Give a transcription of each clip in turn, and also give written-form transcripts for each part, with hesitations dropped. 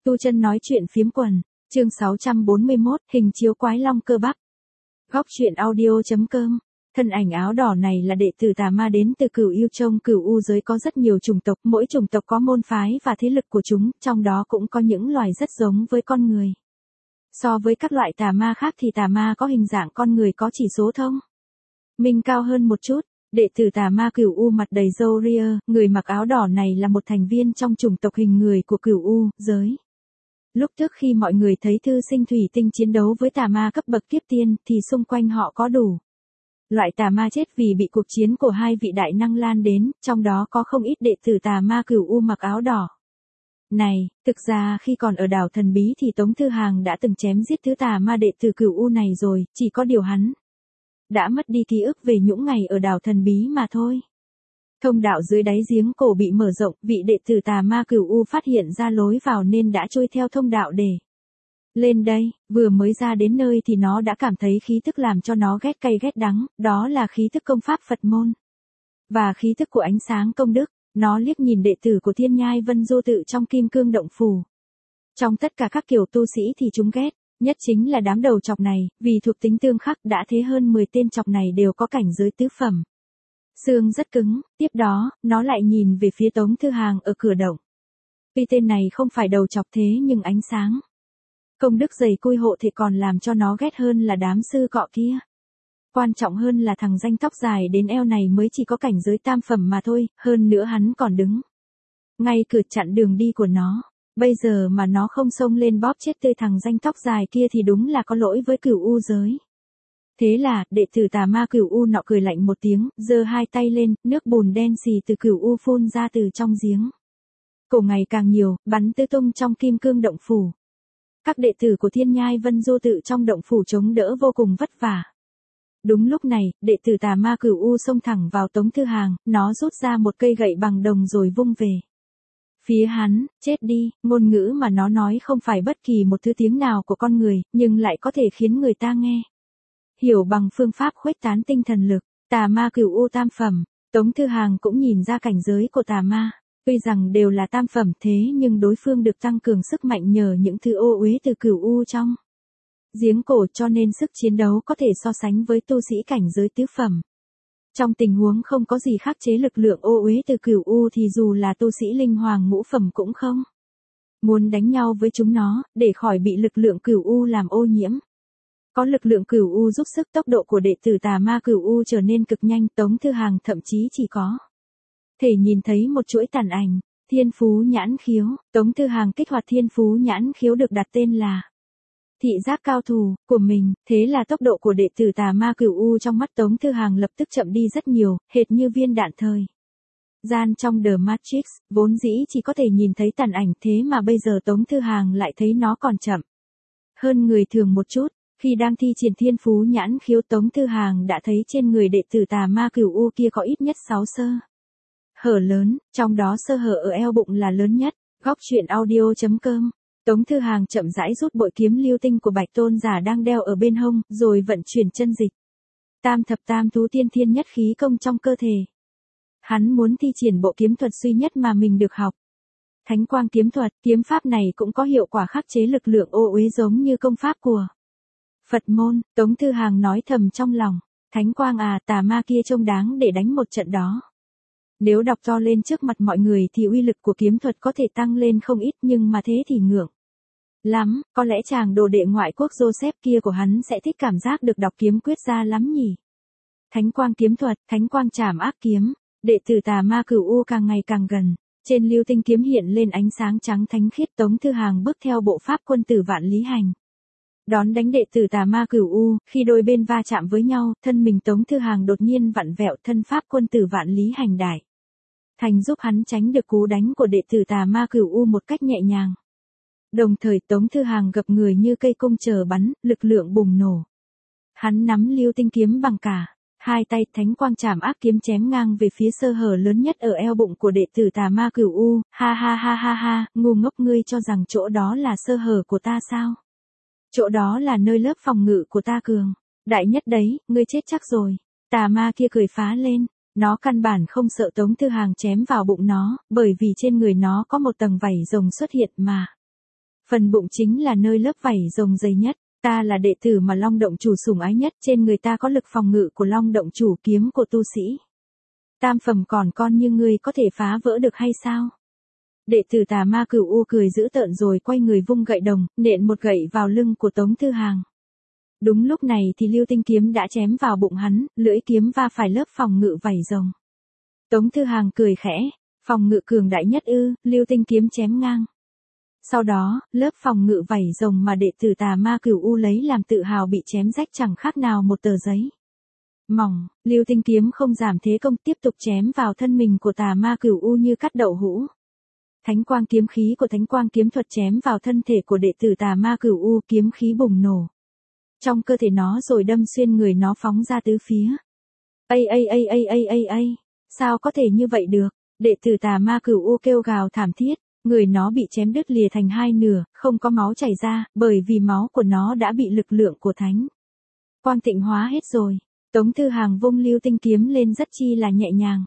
Tu Chân nói chuyện phiếm quần, chương 641, hình chiếu quái long cơ bắp. Góc truyện audio.com. Thân ảnh áo đỏ này là đệ tử tà ma đến từ Cửu Yêu Trong Cửu U giới có rất nhiều chủng tộc, mỗi chủng tộc có môn phái và thế lực của chúng, trong đó cũng có những loài rất giống với con người. So với các loại tà ma khác thì tà ma có hình dạng con người có chỉ số thông minh cao hơn một chút. Đệ tử tà ma Cửu U mặt đầy râu ria, người mặc áo đỏ này là một thành viên trong chủng tộc hình người của Cửu U giới. Lúc trước khi mọi người thấy Thư Sinh Thủy Tinh chiến đấu với tà ma cấp bậc kiếp tiên thì xung quanh họ có đủ loại tà ma chết vì bị cuộc chiến của hai vị đại năng lan đến, trong đó có không ít đệ tử tà ma Cửu U mặc áo đỏ. Này, thực ra khi còn ở đảo thần bí thì Tống Thư Hàng đã từng chém giết thứ tà ma đệ tử Cửu U này rồi, chỉ có điều hắn đã mất đi ký ức về những ngày ở đảo thần bí mà thôi. Thông đạo dưới đáy giếng cổ bị mở rộng, vị đệ tử tà ma Cửu U phát hiện ra lối vào nên đã trôi theo thông đạo để lên đây. Vừa mới ra đến nơi thì nó đã cảm thấy khí tức làm cho nó ghét cay ghét đắng, đó là khí tức công pháp Phật môn và khí tức của ánh sáng công đức. Nó liếc nhìn đệ tử của Thiên Nhai Vân Du Tự trong Kim Cương Động Phủ. Trong tất cả các kiểu tu sĩ thì chúng ghét nhất chính là đám đầu chọc này, vì thuộc tính tương khắc đã thế hơn 10 tên chọc này đều có cảnh giới tứ phẩm. Xương rất cứng, tiếp đó, nó lại nhìn về phía Tống Thư Hàng ở cửa động. Tuy tên này không phải đầu chọc thế nhưng ánh sáng công đức dày côi hộ thì còn làm cho nó ghét hơn là đám sư cọ kia. Quan trọng hơn là thằng danh tóc dài đến eo này mới chỉ có cảnh giới tam phẩm mà thôi, hơn nữa hắn còn đứng ngay cửa chặn đường đi của nó. Bây giờ mà nó không xông lên bóp chết tươi thằng danh tóc dài kia thì đúng là có lỗi với Cửu U giới. Thế là, đệ tử tà ma Cửu U nọ cười lạnh một tiếng, giơ hai tay lên, nước bùn đen xì từ Cửu U phun ra từ trong giếng cổ ngày càng nhiều, bắn tứ tung trong Kim Cương Động Phủ. Các đệ tử của Thiên Nhai Vân Du Tự trong động phủ chống đỡ vô cùng vất vả. Đúng lúc này, đệ tử tà ma Cửu U xông thẳng vào Tống Thư Hàng, nó rút ra một cây gậy bằng đồng rồi vung về phía hắn. Chết đi, ngôn ngữ mà nó nói không phải bất kỳ một thứ tiếng nào của con người, nhưng lại có thể khiến người ta nghe hiểu bằng phương pháp khuếch tán tinh thần lực. Tà ma Cửu U tam phẩm. Tống Thư Hàng cũng nhìn ra cảnh giới của tà ma. Tuy rằng đều là tam phẩm thế nhưng đối phương được tăng cường sức mạnh nhờ những thứ ô uế từ Cửu U trong giếng cổ, cho nên sức chiến đấu có thể so sánh với tu sĩ cảnh giới tứ phẩm. Trong tình huống không có gì khắc chế lực lượng ô uế từ Cửu U thì dù là tu sĩ linh hoàng ngũ phẩm cũng không muốn đánh nhau với chúng nó, để khỏi bị lực lượng Cửu U làm ô nhiễm. Có lực lượng Cửu U giúp sức, tốc độ của đệ tử tà ma Cửu U trở nên cực nhanh. Tống Thư Hàng thậm chí chỉ có thể nhìn thấy một chuỗi tàn ảnh. Thiên Phú Nhãn Khiếu. Tống Thư Hàng kích hoạt Thiên Phú Nhãn Khiếu được đặt tên là thị giác cao thủ của mình. Thế là tốc độ của đệ tử tà ma Cửu U trong mắt Tống Thư Hàng lập tức chậm đi rất nhiều, hệt như viên đạn thời gian trong The Matrix, vốn dĩ chỉ có thể nhìn thấy tàn ảnh, thế mà bây giờ Tống Thư Hàng lại thấy nó còn chậm hơn người thường một chút. Khi đang thi triển Thiên Phú Nhãn Khiếu, Tống Thư Hàng đã thấy trên người đệ tử tà ma Cửu U kia có ít nhất 6 sơ hở lớn, trong đó sơ hở ở eo bụng là lớn nhất. Góc truyện audio.com. Tống Thư Hàng chậm rãi rút bội kiếm lưu tinh của Bạch Tôn Giả đang đeo ở bên hông, rồi vận chuyển chân dịch Tam Thập Tam Thú Tiên Thiên Nhất khí công trong cơ thể. Hắn muốn thi triển bộ kiếm thuật duy nhất mà mình được học. Thánh Quang kiếm thuật. Kiếm pháp này cũng có hiệu quả khắc chế lực lượng ô uế giống như công pháp của Phật môn. Tống Thư Hàng nói thầm trong lòng, Thánh Quang à, tà ma kia trông đáng để đánh một trận đó. Nếu đọc to lên trước mặt mọi người thì uy lực của kiếm thuật có thể tăng lên không ít, nhưng mà thế thì ngượng lắm. Có lẽ chàng đồ đệ ngoại quốc Joseph kia của hắn sẽ thích cảm giác được đọc kiếm quyết ra lắm nhỉ. Thánh Quang kiếm thuật. Thánh Quang Trảm Ác kiếm. Đệ tử tà ma Cửu U càng ngày càng gần. Trên lưu tinh kiếm hiện lên ánh sáng trắng thánh khiết. Tống Thư Hàng bước theo bộ pháp quân tử vạn lý hành đón đánh đệ tử tà ma Cửu U. Khi đôi bên va chạm với nhau, thân mình Tống Thư Hàng đột nhiên vặn vẹo, thân pháp quân tử vạn lý hành đại thành giúp hắn tránh được cú đánh của đệ tử tà ma Cửu U một cách nhẹ nhàng. Đồng thời Tống Thư Hàng gập người như cây cung chờ bắn, lực lượng bùng nổ. Hắn nắm lưu tinh kiếm bằng cả hai tay, Thánh Quang Trảm Ác kiếm chém ngang về phía sơ hở lớn nhất ở eo bụng của đệ tử tà ma Cửu U. Ha ha ha ha ha, ngu ngốc, ngươi cho rằng chỗ đó là sơ hở của ta sao? Chỗ đó là nơi lớp phòng ngự của ta cường đại nhất đấy, ngươi chết chắc rồi. Tà ma kia cười phá lên. Nó căn bản không sợ Tống Thư Hàng chém vào bụng nó, bởi vì trên người nó có một tầng vảy rồng xuất hiện mà Phần bụng chính là nơi lớp vảy rồng dày nhất. Ta là đệ tử mà Long Động Chủ sủng ái nhất, trên người ta có lực phòng ngự của Long Động Chủ, kiếm của tu sĩ. Tam phẩm còn con như ngươi có thể phá vỡ được hay sao? Đệ tử Tà Ma Cửu U cười dữ tợn rồi quay người vung gậy đồng, nện một gậy vào lưng của Tống Thư Hàng. Đúng lúc này thì Lưu Tinh kiếm đã chém vào bụng hắn, lưỡi kiếm va phải lớp phòng ngự vảy rồng. Tống Thư Hàng cười khẽ, phòng ngự cường đại nhất ư? Lưu Tinh kiếm chém ngang. Sau đó, lớp phòng ngự vảy rồng mà đệ tử Tà Ma Cửu U lấy làm tự hào bị chém rách chẳng khác nào một tờ giấy mỏng. Lưu Tinh kiếm không giảm thế công, tiếp tục chém vào thân mình của Tà Ma Cửu U như cắt đậu hũ. Thánh quang kiếm khí của Thánh quang kiếm thuật chém vào thân thể của đệ tử Tà Ma Cửu U, kiếm khí bùng nổ trong cơ thể nó rồi đâm xuyên người nó phóng ra tứ phía. Sao có thể như vậy được? Đệ tử Tà Ma Cửu U kêu gào thảm thiết, người nó bị chém đứt lìa thành hai nửa, không có máu chảy ra, bởi vì máu của nó đã bị lực lượng của Thánh quang tịnh hóa hết rồi. Tống Thư Hàng vung Lưu Tinh kiếm lên rất chi là nhẹ nhàng.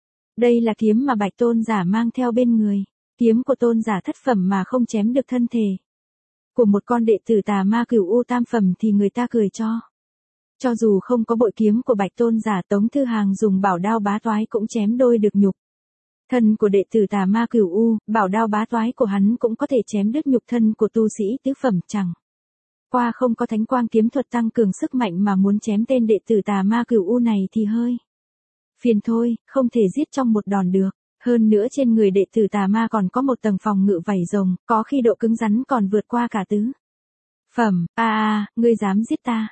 Đây là kiếm mà Bạch Tôn giả mang theo bên người, kiếm của tôn giả thất phẩm mà không chém được thân thể của một con đệ tử Tà Ma Cửu U tam phẩm thì người ta cười cho. Cho dù không có bội kiếm của Bạch Tôn giả, Tống Thư Hàng dùng bảo đao bá toái cũng chém đôi được nhục thân của đệ tử Tà Ma Cửu U, bảo đao bá toái của hắn cũng có thể chém đứt nhục thân của tu sĩ tứ phẩm, chẳng qua không có Thánh quang kiếm thuật tăng cường sức mạnh mà muốn chém tên đệ tử Tà Ma Cửu U này thì hơi phiền thôi, không thể giết trong một đòn được. Hơn nữa trên người đệ tử Tà Ma còn có một tầng phòng ngự vảy rồng, có khi độ cứng rắn còn vượt qua cả tứ phẩm. Ngươi dám giết ta?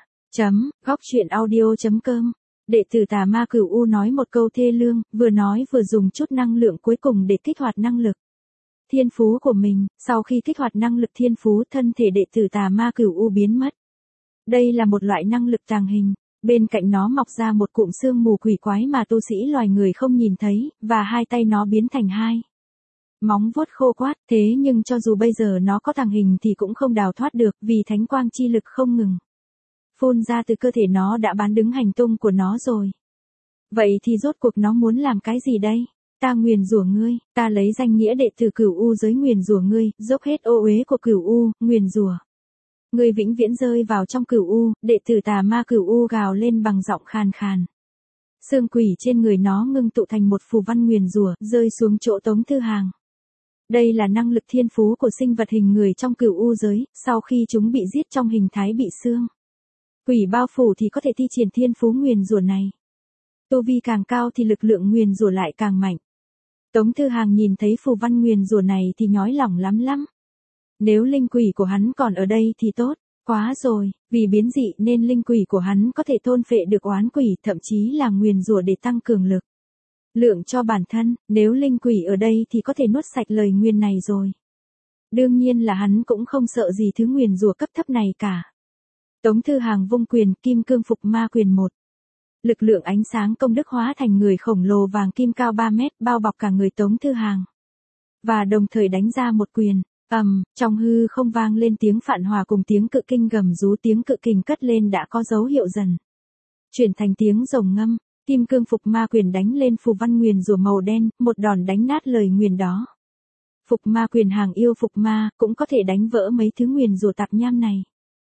Góc truyện audio.com. Đệ tử Tà Ma Cửu U nói một câu thê lương, vừa nói vừa dùng chút năng lượng cuối cùng để kích hoạt năng lực thiên phú của mình. Sau khi kích hoạt năng lực thiên phú, thân thể đệ tử Tà Ma Cửu U biến mất. Đây là một loại năng lực tàng hình. Bên cạnh nó mọc ra một cụm xương mù quỷ quái mà tu sĩ loài người không nhìn thấy, và hai tay nó biến thành hai móng vuốt khô quát. Thế nhưng cho dù bây giờ nó có tàng hình thì cũng không đào thoát được, vì thánh quang chi lực không ngừng phun ra từ cơ thể nó đã bán đứng hành tung của nó rồi. Vậy thì rốt cuộc nó muốn làm cái gì đây? Ta nguyền rủa ngươi, ta lấy danh nghĩa đệ tử Cửu U giới nguyền rủa ngươi, dốc hết ô uế của Cửu U, nguyền rủa ngươi vĩnh viễn rơi vào trong Cửu U. Đệ tử Tà Ma Cửu U gào lên bằng giọng khàn khàn. Xương quỷ trên người nó ngưng tụ thành một phù văn nguyền rủa, rơi xuống chỗ Tống Thư Hàng. Đây là năng lực thiên phú của sinh vật hình người trong Cửu U giới, sau khi chúng bị giết trong hình thái bị xương quỷ bao phủ thì có thể thi triển thiên phú nguyền rủa này. Tu vi càng cao thì lực lượng nguyền rủa lại càng mạnh. Tống Thư Hàng nhìn thấy phù văn nguyền rủa này thì nhói lòng lắm. Nếu linh quỷ của hắn còn ở đây thì tốt quá rồi, vì biến dị nên linh quỷ của hắn có thể thôn phệ được oán quỷ, thậm chí là nguyền rủa để tăng cường lực lượng cho bản thân. Nếu linh quỷ ở đây thì có thể nuốt sạch lời nguyền này rồi. Đương nhiên là hắn cũng không sợ gì thứ nguyền rủa cấp thấp này cả. Tống Thư Hàng vung quyền, Kim Cương Phục Ma Quyền 1. Lực lượng ánh sáng công đức hóa thành người khổng lồ vàng kim cao 3 mét, bao bọc cả người Tống Thư Hàng. Và đồng thời đánh ra một quyền. Trong hư không vang lên tiếng phạn hòa cùng tiếng cự kinh gầm rú. Tiếng cự kinh cất lên đã có dấu hiệu dần chuyển thành tiếng rồng ngâm. Kim Cương Phục Ma Quyền đánh lên phù văn nguyền rủa màu đen, một đòn đánh nát lời nguyền đó. Phục Ma Quyền hàng yêu phục ma, cũng có thể đánh vỡ mấy thứ nguyền rủa tạp nham này.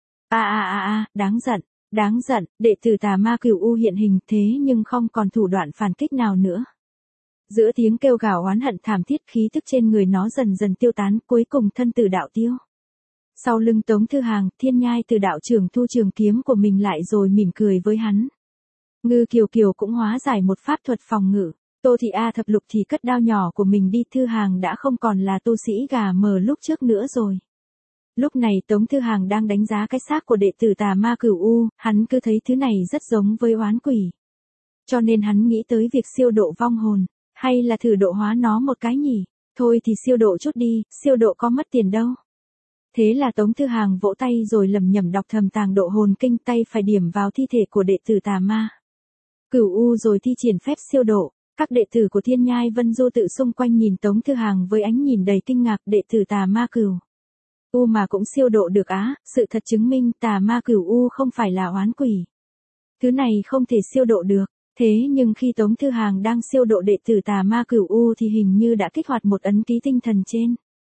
Đáng giận, đệ tử Tà Ma Cửu U hiện hình, thế nhưng không còn thủ đoạn phản kích nào nữa. Giữa tiếng kêu gào oán hận thảm thiết, khí tức trên người nó dần dần tiêu tán, cuối cùng thân tử đạo tiêu. Sau lưng Tống Thư Hàng, Thiên Nhai Từ đạo trưởng thu trường kiếm của mình lại rồi mỉm cười với hắn. Ngư Kiều Kiều cũng hóa giải một pháp thuật phòng ngự. Tô Thị A Thập Lục thì cất đao nhỏ của mình đi. Thư Hàng đã không còn là tu sĩ gà mờ lúc trước nữa rồi. Lúc này Tống Thư Hàng đang đánh giá cái xác của đệ tử Tà Ma Cửu U, hắn cứ thấy thứ này rất giống với oán quỷ. Cho nên hắn nghĩ tới việc siêu độ vong hồn, hay là thử độ hóa nó một cái nhỉ? Thôi thì siêu độ chút đi, siêu độ có mất tiền đâu. Thế là Tống Thư Hàng vỗ tay rồi lẩm nhẩm đọc thầm tàng độ hồn kinh, tay phải điểm vào thi thể của đệ tử Tà Ma Cửu U rồi thi triển phép siêu độ. Các đệ tử của Thiên Nhai Vân Du tự xung quanh nhìn Tống Thư Hàng với ánh nhìn đầy kinh ngạc. Đệ tử Tà Ma Cửu U mà cũng siêu độ được á? Sự thật chứng minh Tà Ma Cửu U không phải là oán quỷ. Thứ này không thể siêu độ được. Thế nhưng khi Tống Thư Hàng đang siêu độ đệ tử Tà Ma Cửu U thì hình như đã kích hoạt một ấn ký tinh thần trên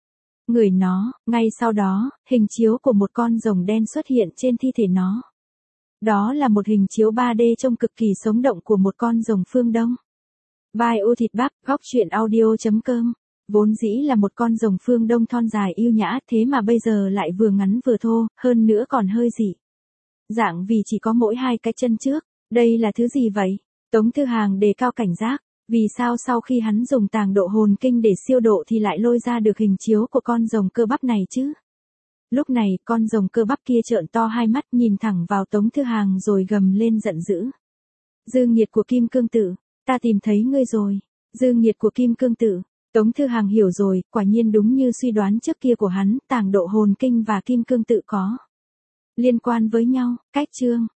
người nó, ngay sau đó, hình chiếu của một con rồng đen xuất hiện trên thi thể nó. Đó là một hình chiếu 3D trông cực kỳ sống động của một con rồng phương Đông. Vai u thịt bắp, góc truyện audio.com. Vốn dĩ là một con rồng phương Đông thon dài yêu nhã, thế mà bây giờ lại vừa ngắn vừa thô, hơn nữa còn hơi dị dạng vì chỉ có mỗi hai cái chân trước. Đây là thứ gì vậy? Tống Thư Hàng đề cao cảnh giác. Vì sao sau khi hắn dùng tàng độ hồn kinh để siêu độ thì lại lôi ra được hình chiếu của con rồng cơ bắp này chứ? Lúc này, con rồng cơ bắp kia trợn to hai mắt nhìn thẳng vào Tống Thư Hàng rồi gầm lên giận dữ. Dư nghiệt của Kim Cương Tự, ta tìm thấy ngươi rồi. Dư nghiệt của Kim Cương Tự. Tống Thư Hàng hiểu rồi, quả nhiên đúng như suy đoán trước kia của hắn, tàng độ hồn kinh và Kim Cương Tự có liên quan với nhau. Cách chương